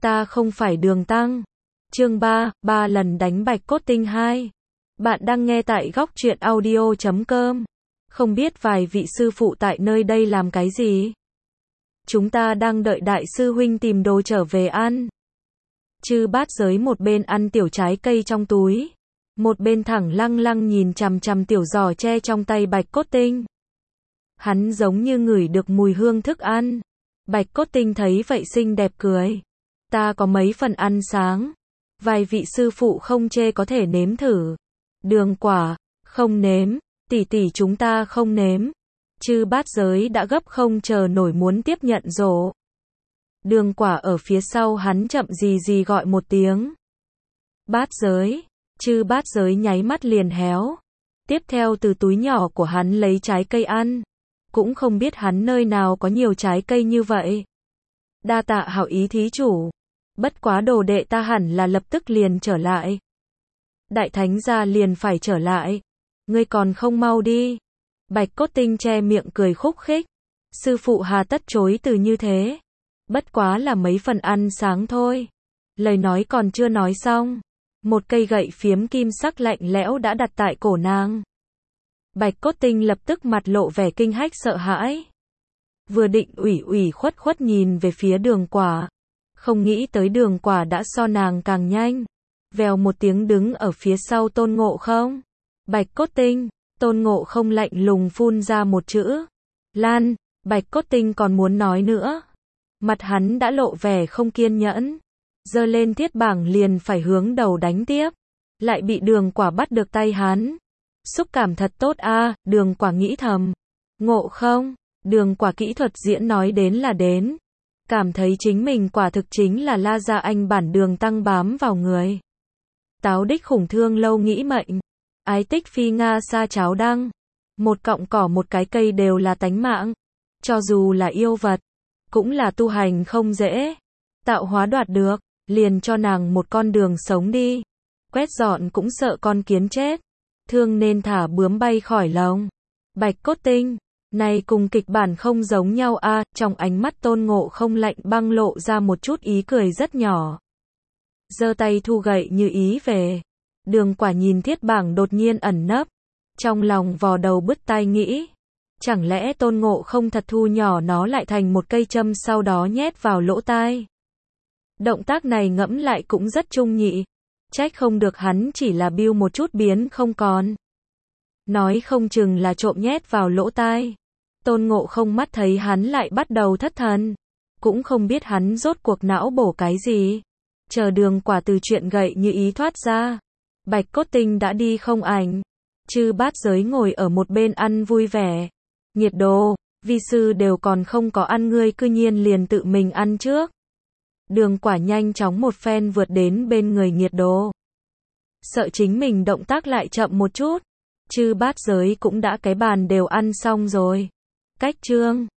Ta không phải Đường Tăng. Chương 3, 3 lần đánh Bạch Cốt Tinh 2. Bạn đang nghe tại góc truyện audio.com. Không biết vài vị sư phụ tại nơi đây làm cái gì? Chúng ta đang đợi đại sư huynh tìm đồ trở về ăn. Chư Bát Giới một bên ăn tiểu trái cây trong túi, một bên thẳng lăng lăng nhìn chằm chằm tiểu giỏ tre trong tay Bạch Cốt Tinh. Hắn giống như ngửi được mùi hương thức ăn. Bạch Cốt Tinh thấy vậy xinh đẹp cười. Ta có mấy phần ăn sáng. Vài vị sư phụ không chê có thể nếm thử. Đường Quả, không nếm. Tỷ tỷ chúng ta không nếm. Chư Bát Giới đã gấp không chờ nổi muốn tiếp nhận rổ. Đường Quả ở phía sau hắn chậm gì gì gọi một tiếng. Bát Giới. Chư Bát Giới nháy mắt liền héo. Tiếp theo từ túi nhỏ của hắn lấy trái cây ăn. Cũng không biết hắn nơi nào có nhiều trái cây như vậy. Đa tạ hảo ý thí chủ. Bất quá đồ đệ ta hẳn là lập tức liền trở lại. Đại thánh gia liền phải trở lại. Ngươi còn không mau đi. Bạch Cốt Tinh che miệng cười khúc khích. Sư phụ hà tất chối từ như thế. Bất quá là mấy phần ăn sáng thôi. Lời nói còn chưa nói xong. Một cây gậy phiếm kim sắc lạnh lẽo đã đặt tại cổ nàng. Bạch Cốt Tinh lập tức mặt lộ vẻ kinh hách sợ hãi. Vừa định ủy khuất nhìn về phía Đường Quả. Không nghĩ tới Đường Quả đã so nàng càng nhanh. Vèo một tiếng đứng ở phía sau Tôn Ngộ Không. Bạch Cốt Tinh. Tôn Ngộ Không lạnh lùng phun ra một chữ. Lan. Bạch Cốt Tinh còn muốn nói nữa. Mặt hắn đã lộ vẻ không kiên nhẫn. Giơ lên thiết bảng liền phải hướng đầu đánh tiếp. Lại bị Đường Quả bắt được tay hắn. Xúc cảm thật tốt a, Đường Quả nghĩ thầm. Ngộ Không. Đường Quả kỹ thuật diễn nói đến là đến. Cảm thấy chính mình quả thực chính là La Gia Anh bản Đường Tăng bám vào người. Táo đích khủng thương lâu nghĩ mệnh. Ái tích phi Nga sa cháo đăng. Một cọng cỏ một cái cây đều là tánh mạng. Cho dù là yêu vật, cũng là tu hành không dễ. Tạo hóa đoạt được, liền cho nàng một con đường sống đi. Quét dọn cũng sợ con kiến chết. Thương nên thả bướm bay khỏi lồng. Bạch Cốt Tinh. Này cùng kịch bản không giống nhau a, trong ánh mắt Tôn Ngộ Không lạnh băng lộ ra một chút ý cười rất nhỏ. Giơ tay thu gậy như ý về. Đường Quả nhìn thiết bảng đột nhiên ẩn nấp. Trong lòng vò đầu bứt tai nghĩ. Chẳng lẽ Tôn Ngộ Không thật thu nhỏ nó lại thành một cây châm sau đó nhét vào lỗ tai. Động tác này ngẫm lại cũng rất trung nhị. Trách không được hắn chỉ là biêu một chút biến không còn. Nói không chừng là trộm nhét vào lỗ tai. Tôn Ngộ Không mắt thấy hắn lại bắt đầu thất thần. Cũng không biết hắn rốt cuộc não bổ cái gì. Chờ Đường Quả từ chuyện gậy như ý thoát ra. Bạch Cốt Tinh đã đi không ảnh. Chư Bát Giới ngồi ở một bên ăn vui vẻ. Nghiệt đồ, vi sư đều còn không có ăn ngươi cư nhiên liền tự mình ăn trước. Đường Quả nhanh chóng một phen vượt đến bên người nghiệt đồ. Sợ chính mình động tác lại chậm một chút. Chư Bát Giới cũng đã cái bàn đều ăn xong rồi. Cách chương